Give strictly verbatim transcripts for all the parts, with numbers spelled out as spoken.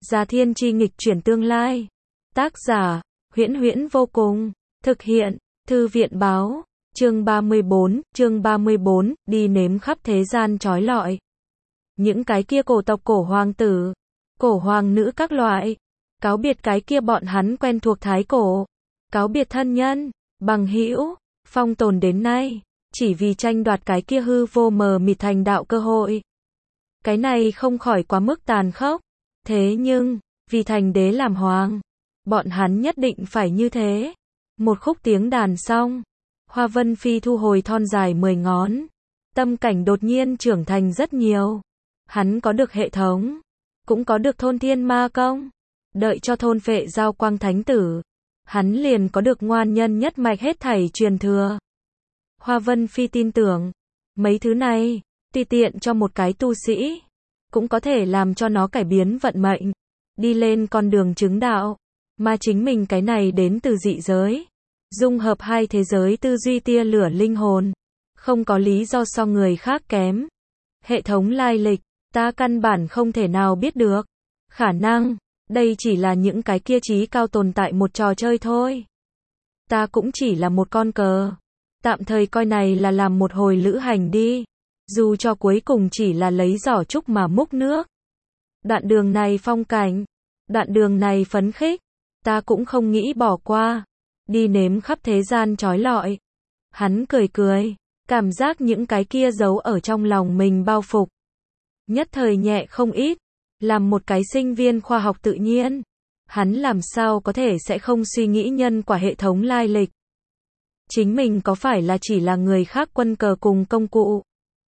Gia Thiên Chi nghịch chuyển tương lai. Tác giả, Huyễn Huyễn vô cùng. Thực hiện, Thư viện báo. Chương ba mươi bốn, chương ba mươi bốn, đi nếm khắp thế gian trói lọi. Những cái kia cổ tộc cổ hoàng tử, cổ hoàng nữ các loại. Cáo biệt cái kia bọn hắn quen thuộc thái cổ. Cáo biệt thân nhân, bằng hữu, phong tồn đến nay. Chỉ vì tranh đoạt cái kia hư vô mờ mịt thành đạo cơ hội. Cái này không khỏi quá mức tàn khốc. Thế nhưng, vì thành đế làm hoàng, bọn hắn nhất định phải như thế. Một khúc tiếng đàn xong, Hoa Vân Phi thu hồi thon dài mười ngón. Tâm cảnh đột nhiên trưởng thành rất nhiều. Hắn có được hệ thống, cũng có được thôn thiên ma công. Đợi cho thôn phệ giao quang thánh tử, hắn liền có được ngoan nhân nhất mạch hết thảy truyền thừa. Hoa Vân Phi tin tưởng, mấy thứ này, tùy tiện cho một cái tu sĩ, cũng có thể làm cho nó cải biến vận mệnh, đi lên con đường chứng đạo. Mà chính mình cái này đến từ dị giới, dung hợp hai thế giới tư duy tia lửa linh hồn, không có lý do so người khác kém. Hệ thống lai lịch, ta căn bản không thể nào biết được. Khả năng, đây chỉ là những cái kia trí cao tồn tại một trò chơi thôi. Ta cũng chỉ là một con cờ. Tạm thời coi này là làm một hồi lữ hành đi. Dù cho cuối cùng chỉ là lấy giỏ trúc mà múc nước. Đoạn đường này phong cảnh, đoạn đường này phấn khích, ta cũng không nghĩ bỏ qua. Đi nếm khắp thế gian trói lọi. Hắn cười cười, cảm giác những cái kia giấu ở trong lòng mình bao phục. Nhất thời nhẹ không ít. Làm một cái sinh viên khoa học tự nhiên, hắn làm sao có thể sẽ không suy nghĩ nhân quả hệ thống lai lịch. Chính mình có phải là chỉ là người khác quân cờ cùng công cụ?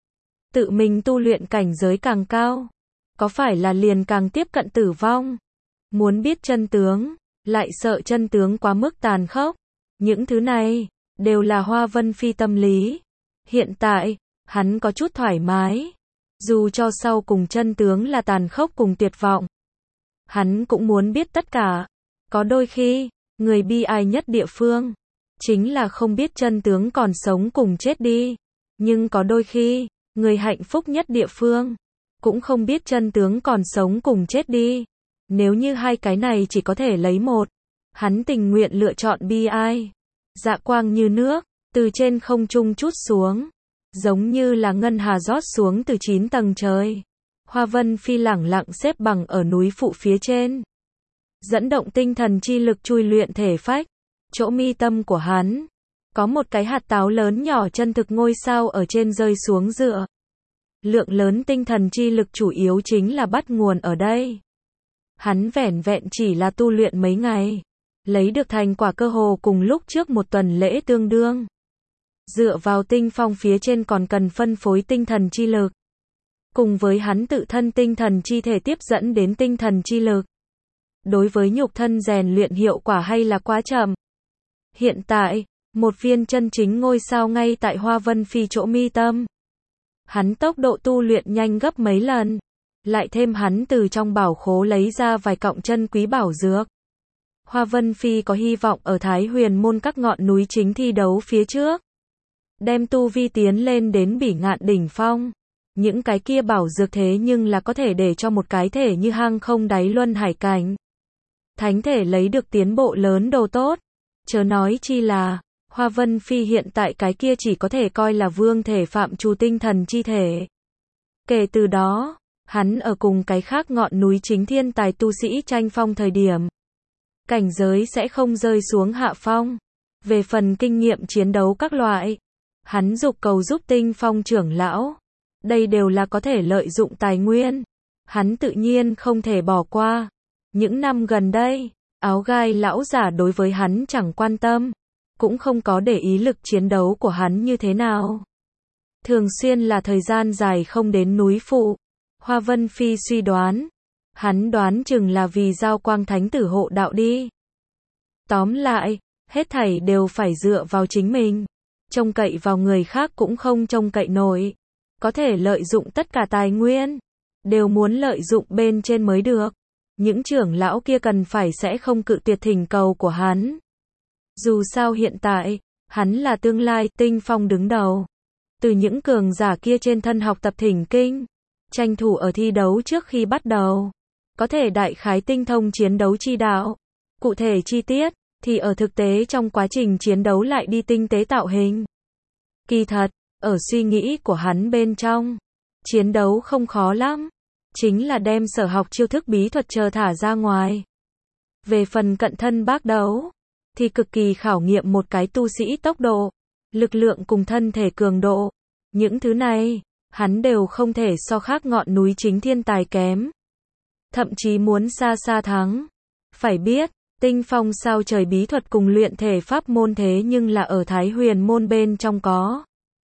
Tự mình tu luyện cảnh giới càng cao, có phải là liền càng tiếp cận tử vong? Muốn biết chân tướng, lại sợ chân tướng quá mức tàn khốc. Những thứ này, đều là Hoa Vân Phi tâm lý. Hiện tại, hắn có chút thoải mái. Dù cho sau cùng chân tướng là tàn khốc cùng tuyệt vọng. Hắn cũng muốn biết tất cả. Có đôi khi, người bi ai nhất địa phương, chính là không biết chân tướng còn sống cùng chết đi. Nhưng có đôi khi, người hạnh phúc nhất địa phương, cũng không biết chân tướng còn sống cùng chết đi. Nếu như hai cái này chỉ có thể lấy một, hắn tình nguyện lựa chọn bi ai. Dạ quang như nước, từ trên không trung trút xuống. Giống như là ngân hà rót xuống từ chín tầng trời. Hoa Vân Phi lẳng lặng xếp bằng ở núi phụ phía trên. Dẫn động tinh thần chi lực chui luyện thể phách. Chỗ mi tâm của hắn, có một cái hạt táo lớn nhỏ chân thực ngôi sao ở trên rơi xuống dựa. Lượng lớn tinh thần chi lực chủ yếu chính là bắt nguồn ở đây. Hắn vẻn vẹn chỉ là tu luyện mấy ngày, lấy được thành quả cơ hồ cùng lúc trước một tuần lễ tương đương. Dựa vào tinh phong phía trên còn cần phân phối tinh thần chi lực. Cùng với hắn tự thân tinh thần chi thể tiếp dẫn đến tinh thần chi lực. Đối với nhục thân rèn luyện hiệu quả hay là quá chậm. Hiện tại, một viên chân chính ngôi sao ngay tại Hoa Vân Phi chỗ mi tâm. Hắn tốc độ tu luyện nhanh gấp mấy lần. Lại thêm hắn từ trong bảo khố lấy ra vài cọng chân quý bảo dược. Hoa Vân Phi có hy vọng ở Thái Huyền môn các ngọn núi chính thi đấu phía trước. Đem tu vi tiến lên đến bỉ ngạn đỉnh phong. Những cái kia bảo dược thế nhưng là có thể để cho một cái thể như hang không đáy luân hải cảnh. Thánh thể lấy được tiến bộ lớn đồ tốt. Chớ nói chi là, Hoa Vân Phi hiện tại cái kia chỉ có thể coi là vương thể phạm trù tinh thần chi thể. Kể từ đó, hắn ở cùng cái khác ngọn núi chính thiên tài tu sĩ tranh phong thời điểm. Cảnh giới sẽ không rơi xuống hạ phong. Về phần kinh nghiệm chiến đấu các loại, hắn dục cầu giúp tinh phong trưởng lão. Đây đều là có thể lợi dụng tài nguyên. Hắn tự nhiên không thể bỏ qua. Những năm gần đây, áo gai lão giả đối với hắn chẳng quan tâm. Cũng không có để ý lực chiến đấu của hắn như thế nào. Thường xuyên là thời gian dài không đến núi phụ. Hoa Vân Phi suy đoán. Hắn đoán chừng là vì giao quang thánh tử hộ đạo đi. Tóm lại, hết thảy đều phải dựa vào chính mình. Trông cậy vào người khác cũng không trông cậy nổi. Có thể lợi dụng tất cả tài nguyên. Đều muốn lợi dụng bên trên mới được. Những trưởng lão kia cần phải sẽ không cự tuyệt thỉnh cầu của hắn. Dù sao hiện tại, hắn là tương lai tinh phong đứng đầu. Từ những cường giả kia trên thân học tập thỉnh kinh. Tranh thủ ở thi đấu trước khi bắt đầu. có thể đại khái tinh thông chiến đấu chi đạo. Cụ thể chi tiết, thì ở thực tế trong quá trình chiến đấu lại đi tinh tế tạo hình. Kỳ thật, ở suy nghĩ của hắn bên trong, chiến đấu không khó lắm. Chính là đem sở học chiêu thức bí thuật chờ thả ra ngoài. Về phần cận thân bác đấu, thì cực kỳ khảo nghiệm một cái tu sĩ tốc độ, lực lượng cùng thân thể cường độ. Những thứ này, hắn đều không thể so khác ngọn núi chính thiên tài kém. Thậm chí muốn xa xa thắng. Phải biết, tinh phong sao trời bí thuật cùng luyện thể pháp môn thế nhưng là ở Thái Huyền môn bên trong có.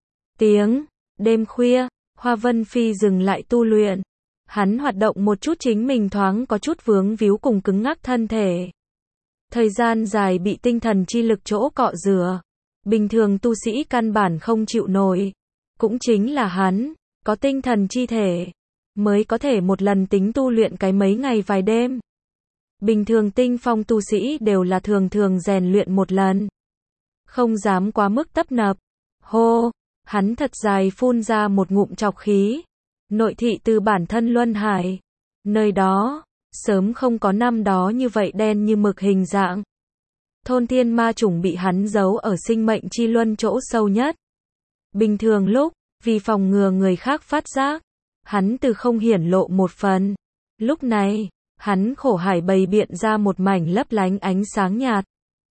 Tiếng, đêm khuya, Hoa Vân Phi dừng lại tu luyện. Hắn hoạt động một chút chính mình thoáng có chút vướng víu cùng cứng ngắc thân thể. Thời gian dài bị tinh thần chi lực chỗ cọ rửa. Bình thường tu sĩ căn bản không chịu nổi. Cũng chính là hắn, có tinh thần chi thể, mới có thể một lần tính tu luyện cái mấy ngày vài đêm. Bình thường tinh phong tu sĩ đều là thường thường rèn luyện một lần. Không dám quá mức tấp nập. Hô, hắn thật dài phun ra một ngụm trọc khí. Nội thị từ bản thân luân hải. Nơi đó, sớm không có năm đó như vậy đen như mực hình dạng. Thôn thiên ma chủng bị hắn giấu ở sinh mệnh chi luân chỗ sâu nhất. Bình thường lúc, vì phòng ngừa người khác phát giác, hắn từ không hiển lộ một phần. Lúc này, hắn khổ hải bày biện ra một mảnh lấp lánh ánh sáng nhạt.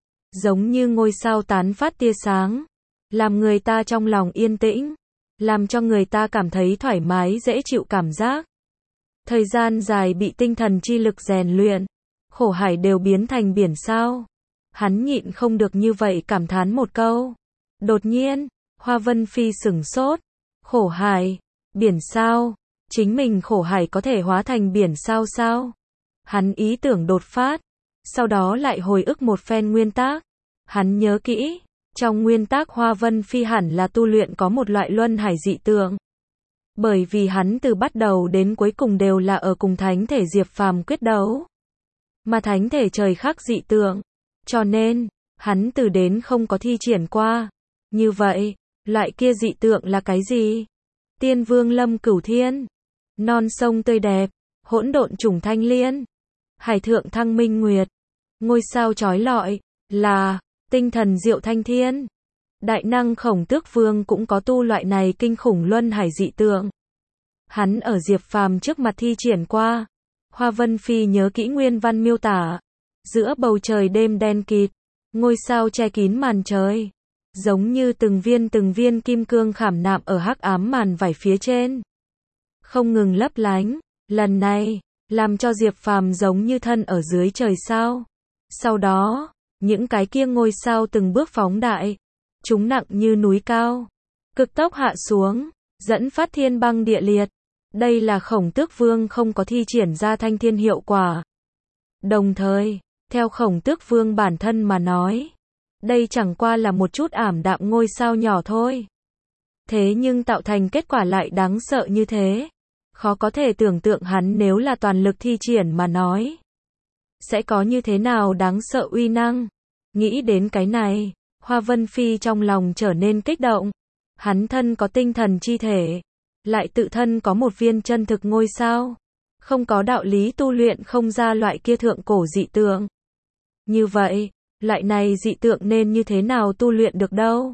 Giống như ngôi sao tán phát tia sáng. Làm người ta trong lòng yên tĩnh. Làm cho người ta cảm thấy thoải mái dễ chịu cảm giác. Thời gian dài bị tinh thần chi lực rèn luyện. Khổ hải đều biến thành biển sao. Hắn nhịn không được như vậy cảm thán một câu. Đột nhiên, Hoa Vân Phi sửng sốt. Khổ hải, biển sao, chính mình khổ hải có thể hóa thành biển sao sao? Hắn ý tưởng đột phát, sau đó lại hồi ức một phen nguyên tắc. Hắn nhớ kỹ, trong nguyên tắc Hoa Vân Phi hẳn là tu luyện có một loại luân hải dị tượng. Bởi vì hắn từ bắt đầu đến cuối cùng đều là ở cùng thánh thể Diệp Phàm quyết đấu. Mà thánh thể trời khắc dị tượng, cho nên, hắn từ đến không có thi triển qua. Như vậy, loại kia dị tượng là cái gì? Tiên vương lâm cửu thiên, non sông tươi đẹp, hỗn độn trùng thanh liên, hải thượng thăng minh nguyệt, ngôi sao chói lọi, là tinh thần diệu thanh thiên. Đại năng Khổng Tước Vương cũng có tu loại này kinh khủng luân hải dị tượng. Hắn ở Diệp Phàm trước mặt thi triển qua. Hoa Vân Phi nhớ kỹ nguyên văn miêu tả. Giữa bầu trời đêm đen kịt, ngôi sao che kín màn trời. Giống như từng viên từng viên kim cương khảm nạm ở hắc ám màn vải phía trên. Không ngừng lấp lánh, lần này, làm cho Diệp Phàm giống như thân ở dưới trời sao. Sau đó, những cái kia ngôi sao từng bước phóng đại. Chúng nặng như núi cao. Cực tốc hạ xuống, dẫn phát thiên băng địa liệt. Đây là Khổng Tước Vương không có thi triển ra thanh thiên hiệu quả. Đồng thời, theo Khổng Tước Vương bản thân mà nói, đây chẳng qua là một chút ảm đạm ngôi sao nhỏ thôi. Thế nhưng tạo thành kết quả lại đáng sợ như thế. Khó có thể tưởng tượng hắn nếu là toàn lực thi triển mà nói. Sẽ có như thế nào đáng sợ uy năng. Nghĩ đến cái này, Hoa Vân Phi trong lòng trở nên kích động. Hắn thân có tinh thần chi thể. Lại tự thân có một viên chân thực ngôi sao. Không có đạo lý tu luyện không ra loại kia thượng cổ dị tượng. Như vậy, loại này dị tượng nên như thế nào tu luyện được đâu?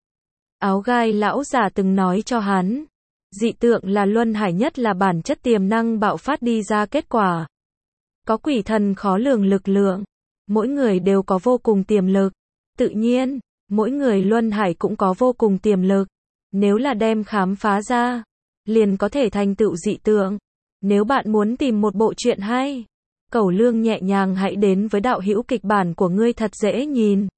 Áo gai lão giả từng nói cho hắn. Dị tượng là luân hải nhất là bản chất tiềm năng bạo phát đi ra kết quả. Có quỷ thần khó lường lực lượng. Mỗi người đều có vô cùng tiềm lực. Tự nhiên, mỗi người luân hải cũng có vô cùng tiềm lực. Nếu là đem khám phá ra, liền có thể thành tựu dị tượng. Nếu bạn muốn tìm một bộ truyện hay, Cẩu Lương nhẹ nhàng hãy đến với đạo hữu kịch bản của ngươi thật dễ nhìn.